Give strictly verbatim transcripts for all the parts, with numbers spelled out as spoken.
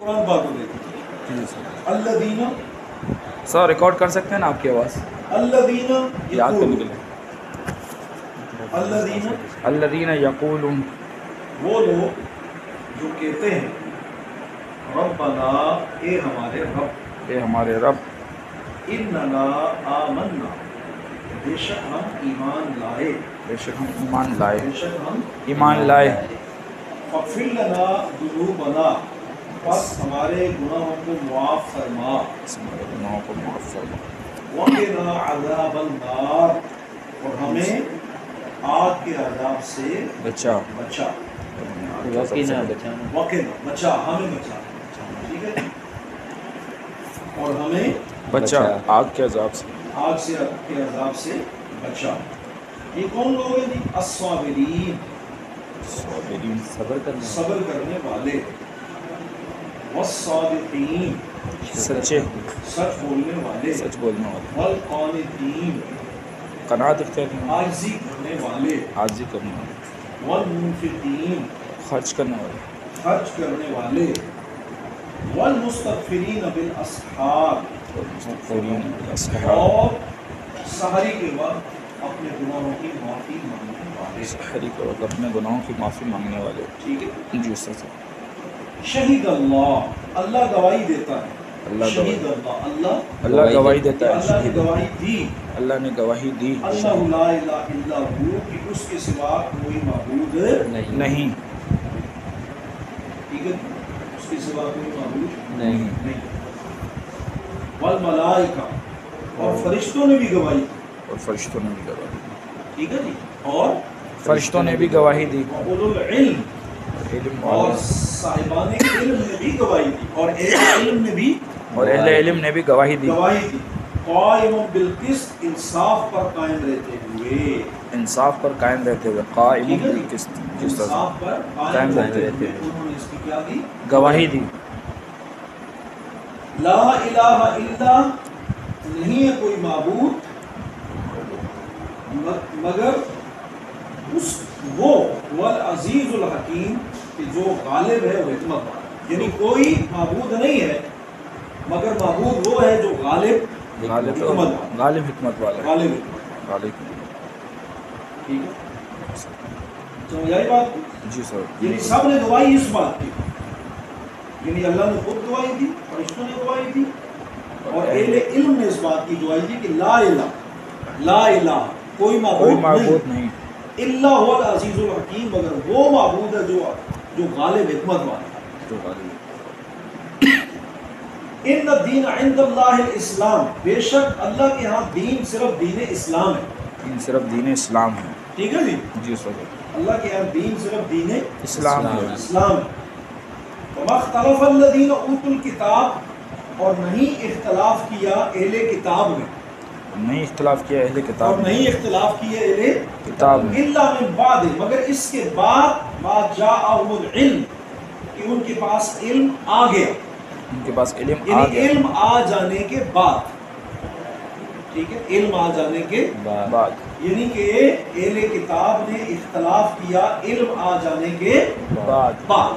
قرآن پاک کو دیکھیں جی سر الذین سر ریکارڈ کر سکتے ہیں نا آپ کی آواز الذین یاد کرنے کے یقولون لیے الذین الذین یقولون وہ لوگ جو کہتے ہیں ربنا اے ہمارے رب اے ہمارے رب اننا آمنا بے شک ہم ایمان لائے بے شک ہم ایمان لائے بے شک ہم ایمان لائے فاغفر لنا ذنوبنا پس ہمارے گناہوں کو معاف فرما اس ہمارے گناہوں کو معاف فرما وقنا عذاب النار اور ہمیں آگ کے عذاب سے بچا بچا وقنا بچانا وقنا بچا ہمیں بچا ٹھیک ہے اور ہمیں بچا آگ کے عذاب سے آگ سے کے عذاب سے بچا یہ کون لوگ ہیں جی الصابرین صابرین صبر کرنا صبر کرنے والے والصادقین سچے سچ بولنے والے سچ بولنے والے والقانتین قناعت اختیار کرنے والے عاجزی کرنے والے عاجزی کرنے والے والمنفقین خرچ کرنے والے خرچ کرنے والے والمستغفرین بالاسحار اور مستغفرین بالاسحار اور سحری کے وقت اپنے گناہوں کی معافی مانگنے والے سحری کے وقت اپنے گناہوں کی معافی مانگنے والے ٹھیک ہے جی سر سر شہید اللہ اللہ گواہی دیتا ہے اللہ شہید اللہ اللہ اللہ گواہی دیتا ہے اللہ نے گواہی دی اللہ نے گواہی دی اللہ لا الہ الا ہو کہ اس کے سوا کوئی معبود نہیں نہیں ٹھیک ہے اس کے سوا کوئی معبود نہیں نہیں والملائکہ اور فرشتوں نے بھی گواہی دی اور فرشتوں نے بھی گواہی دی ٹھیک ہے جی اور فرشتوں نے بھی گواہی دی اولو العلم علم اور والے صاحبان علم نے بھی گواہی دی اور اہل علم نے بھی اور اہل علم نے بھی گواہی دی گواہی دی قائم بالقسط انصاف پر قائم رہتے ہوئے انصاف پر قائم رہتے ہوئے قائم ٹھیک ہے جی؟ بالقسط جس طرح انصاف پر قائم قائم رہتے رہتے ہوئے ہوئے انہوں نے اس کی کیا دی گواہی دی لا الہ الا نہیں ہے کوئی معبود مگر اس وہ والعزیز الحکیم کہ جو غالب ہے وہ حکمت والا یعنی کوئی معبود نہیں ہے مگر معبود وہ ہے جو غالب غالب حکمت والا غالب حکمت والا غالب حکمت غالب ٹھیک ہے سمجھ آئی بات جی سر یعنی سب نے گواہی اس بات کی یعنی اللہ نے خود گواہی دی فرشتوں نے گواہی دی اور اہل علم نے اس بات کی گواہی دی کہ لا الہ لا الہ کوئی کوئی معبود معبود نہیں نہیں اللہ هو العزیز الحکیم مگر وہ معبود ہے جو جو غالب حکمت والا ہے جو غالب ان الدین عند اللہ الاسلام بے شک اللہ کے ہاں دین صرف دین اسلام ہے دین صرف دین اسلام ہے ٹھیک ہے جی جی سر اللہ کے ہاں دین صرف دین اسلام ہے اسلام ہے وما اختلف الذین اوتوا الکتاب اور نہیں اختلاف کیا اہل کتاب میں نہیں اختلاف کیا اہل اور کتاب نے نہیں اختلاف کیے اہل کتاب میں الا من بعد مگر اس کے بعد ما جاءهم العلم کہ ان کے پاس علم آ گیا ان کے پاس علم آ یعنی گیا علم آ جانے کے بعد ٹھیک ہے علم آ جانے کے بعد یعنی کہ اہل کتاب نے اختلاف کیا علم آ جانے کے بعد بعد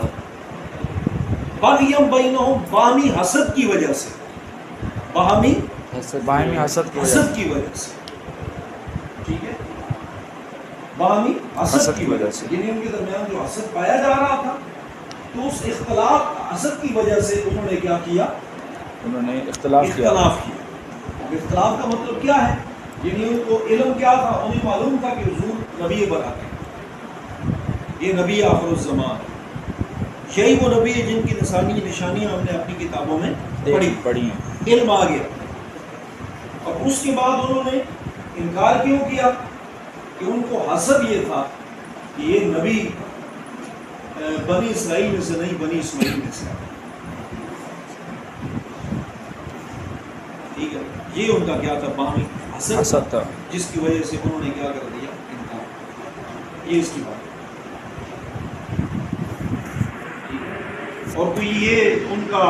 بغیم بینہم باہمی حسد کی وجہ سے باہمی باہمی حسد کی وجہ حسد کی وجہ سے ٹھیک ہے باہمی حسد کی وجہ سے یعنی ان کے درمیان جو حسد پایا جا رہا تھا تو اس اختلاف حسد کی وجہ سے انہوں نے کیا کیا انہوں نے اختلاف کیا اختلاف کیا اب اختلاف کا مطلب کیا ہے یعنی ان کو علم کیا تھا انہیں معلوم تھا کہ حضور نبی برآتے ہیں یہ نبی آخر الزمان ہے یہی وہ نبی ہے جن کی نشانی نشانیاں ہم نے اپنی کتابوں میں پڑھی پڑھی ہیں علم آ گیا اور اس کے بعد انہوں نے انکار کیوں کیا کہ ان کو حسد یہ تھا کہ یہ نبی بنی اسرائیل میں سے نہیں بنی اسماعیل میں سے ٹھیک ہے یہ ان کا کیا تھا باہمی حسد حسد تھا جس کی وجہ سے انہوں نے کیا کر دیا انکار یہ اس کی بات اور کوئی یہ ان کا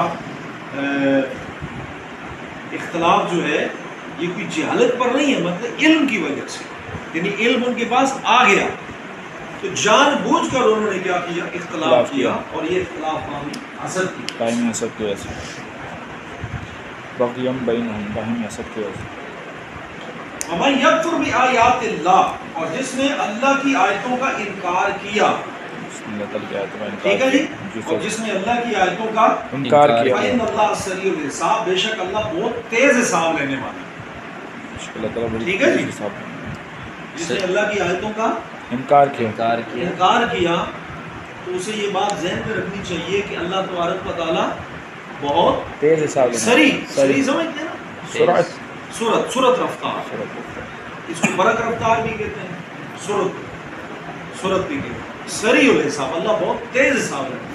اختلاف جو ہے یہ کوئی جہالت پر نہیں ہے مطلب علم کی وجہ سے یعنی علم ان کے پاس آ گیا تو جان بوجھ کر انہوں نے کیا کیا؟ اختلاف اختلاف کیا، کیا۔ اور یہ اختلاف باہمی حسد کی۔ باہمی حسد کی وجہ سے، بغیم بینہم، باہمی حسد کی وجہ سے۔ وَمَن يَكْفُرْ بِآيَاتِ اللَّهِ، اور جس نے اللہ کی آیتوں کا انکار کیا، اللہ تعالیٰ کی آیتوں کا انکار ٹھیک ہے جی، کیا، اور جس نے اللہ کی آیتوں کا انکار کیا، فَإِنَّ اللَّهَ سَرِيعُ الْحِسَابِ، بے شک اللہ بہت تیز حساب لینے والا ہے۔ اللہ تعالیٰ بڑی ٹھیک ہے جی، تیز حساب ہے۔ جس نے اللہ کی آیتوں کا انکار کیا، انکار کیا، انکار کیا، تو اسے یہ بات ذہن میں رکھنی چاہیے کہ اللہ تبارک و تعالیٰ بہت تیز حساب لینے سری سری سری سمجھتے ہیں نا، سرعت، سورت سورت رفتار، سرعت، اس کو برق رفتار بھی کہتے ہیں، سورت سورت بھی کہتے ہیں، سری الحساب، اللہ بہت تیز حساب ہے۔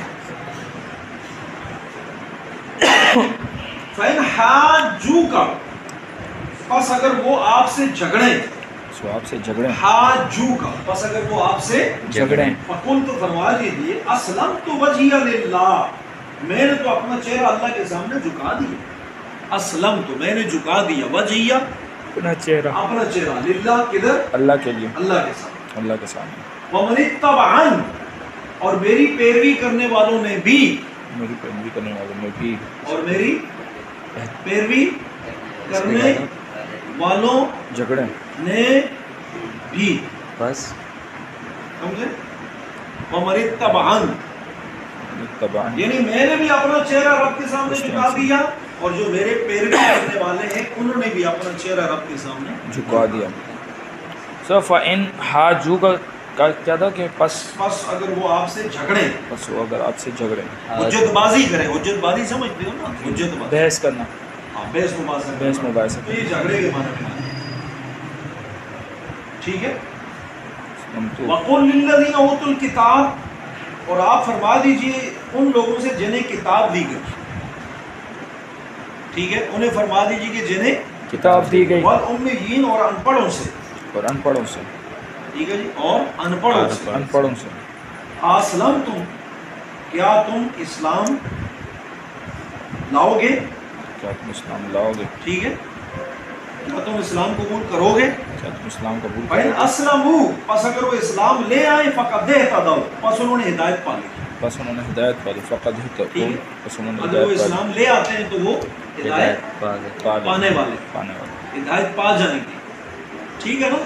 فَإِنْ حَاجُّوكَ، پس اگر وہ آپ سے جھگڑیں، سو آپ سے جھگڑیں، حَاجُّوكَ، پس اگر وہ آپ سے جھگڑیں، فَقُلْ، تو فرما دیجیے، أَسْلَمْتُ وَجْهِيَ لِلَّهِ، میں نے تو اپنا چہرہ اللہ کے سامنے جھکا دیا، اسلم تو میں نے جھکا دیا، وجہیہ اپنا چہرہ اپنا چہرہ، للہ کدھر؟ اللہ کے لیے، اللہ کے سامنے، اللہ کے سامنے، وَمَنِ اتَّبَعَنِ، اور میری پیروی کرنے والوں نے بھی، میری پیروی کرنے والوں نے بھی، اور میری پیروی کرنے والوں جھگڑیں، نے بھی، بس سمجھے؟ وَمَنِ اتَّبَعَنِ، تبان، یعنی میں نے بھی اپنا چہرہ رب کے سامنے جھکا دیا، اور جو میرے پیروی کرنے والے ہیں انہوں نے بھی اپنا چہرہ رب کے سامنے جھکا دیا۔ سو فَإِنْ حَاجُّوكَ کا کیا تھا کہ پس پس اگر وہ آپ سے جھگڑیں، پس وہ اگر آپ سے جھگڑیں، حجت بازی کریں، حجت بازی سمجھتے ہو نا، حجت بازی، بحث کرنا، ہاں، بحث مباحثہ بحث کرنا، مباحثہ تو یہ جھگڑے کے معنی میں ہے۔ ٹھیک ہے، ہم تو وَقُلْ لِلَّذِينَ أُوتُوا الْكِتَابَ، اور آپ فرما دیجئے ان لوگوں سے جنہیں کتاب دی گئی، ٹھیک ہے، انہیں فرما دیجئے کہ جنہیں کتاب دی گئی، وَالْأُمِّيِّينَ، اور ان پڑھوں سے، اور ان پڑھوں سے، ٹھیک ہے جی، اور ان پڑھوں سے، ان پڑھوں سے، اسلم تم، کیا تم اسلام لاؤ گے؟ کیا تم اسلام لاؤ گے؟ ٹھیک ہے، کیا تم اسلام قبول کرو گے؟ کیا تم اسلام قبول فَإِنْ کرو گے؟ أَسْلَمُوا، پس اگر وہ اسلام لے آئیں، فَقَدْ اهْتَدَوْا، پس انہوں نے ہدایت پا لی، بس انہوں نے ہدایت پا لی، فقط ٹھیک ہی ہے، بس انہوں نے اگر وہ ہدایت پا لی، اسلام لے آتے ہیں تو وہ ہدایت ہدایت پا گئے، پا لی، پانے والے، پانے والے، ہدایت پا جائیں گے، ٹھیک ہے نا۔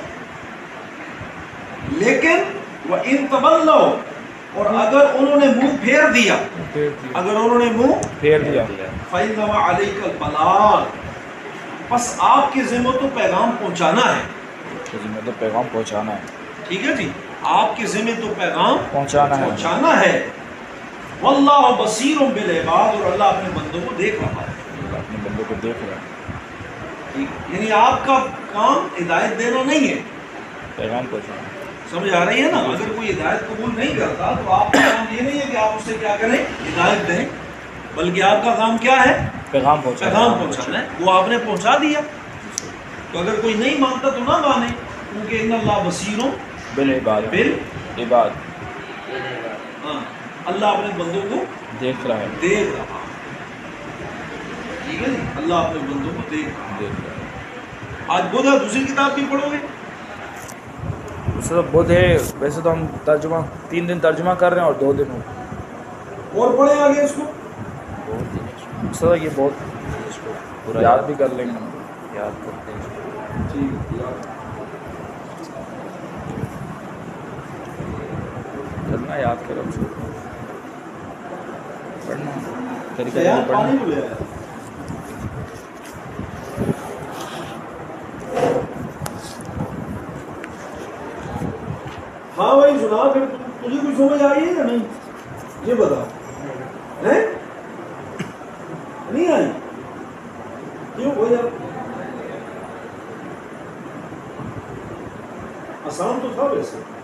لیکن وَإِنْ تَوَلَّوْا، اور اگر انہوں نے منہ پھیر دیا، پھیر دیا، اگر انہوں نے منہ پھیر دیا، فَإِنَّمَا عَلَيْكَ الْبَلَاغُ، پس آپ کے ذمہ تو پیغام پہنچانا ہے، تو ذمہ تو پیغام پہنچانا ہے، ٹھیک ہے جی، آپ کے ذمہ تو پیغام پہنچانا ہے، پہنچانا ہے، واللہ بصیر بالعباد، اور اللہ اپنے بندوں کو دیکھ رہا ہے، اللہ اپنے بندوں کو دیکھ رہا ہے، ٹھیک، یعنی آپ کا کام ہدایت دینا نہیں ہے، پیغام پہنچانا ہے، سمجھ آ رہی ہے نا؟ اگر کوئی ہدایت قبول نہیں کرتا تو آپ کا کام یہ نہیں ہے کہ آپ اس سے کیا کریں، ہدایت دیں، بلکہ آپ کا کام کیا ہے؟ پیغام پہنچانا پیغام پہنچانا ہے، وہ آپ نے پہنچا دیا، تو اگر کوئی نہیں مانتا تو نہ مانے، کیونکہ ان اللہ بصیر بالعباد، بالعباد، ہاں، اللہ اپنے بندوں کو دیکھ رہا ہے، دیکھ رہا ہے، ٹھیک ہے جی، اللہ اپنے بندوں کو دیکھ رہا ہے۔ دیکھ رہا ہے۔ آج بدھ دوسری کتاب بھی پڑھو گے؟ اس سے بدھ ہے، ویسے تو ہم ترجمہ تین دن ترجمہ کر رہے ہیں اور دو دن ہو اور پڑھیں آگے اس کو، بہت دن اس کو، اس سے یہ بہت اس کو پورا یاد بھی کر لیں گے ہم، یاد کرتے ہیں اس کو۔ ٹھیک ہے، یاد چلنا یاد کرو اس کو، پڑھنا طریقہ یار سے پانی پڑھنا، کو لے آیا۔ ہاں بھائی سنا، پھر تجھے کچھ سمجھ آئی ہے یا نہیں؟ یہ بتا، ہیں؟ نہیں آئی؟ کیوں ہو جا؟ آسان تو تھا ویسے،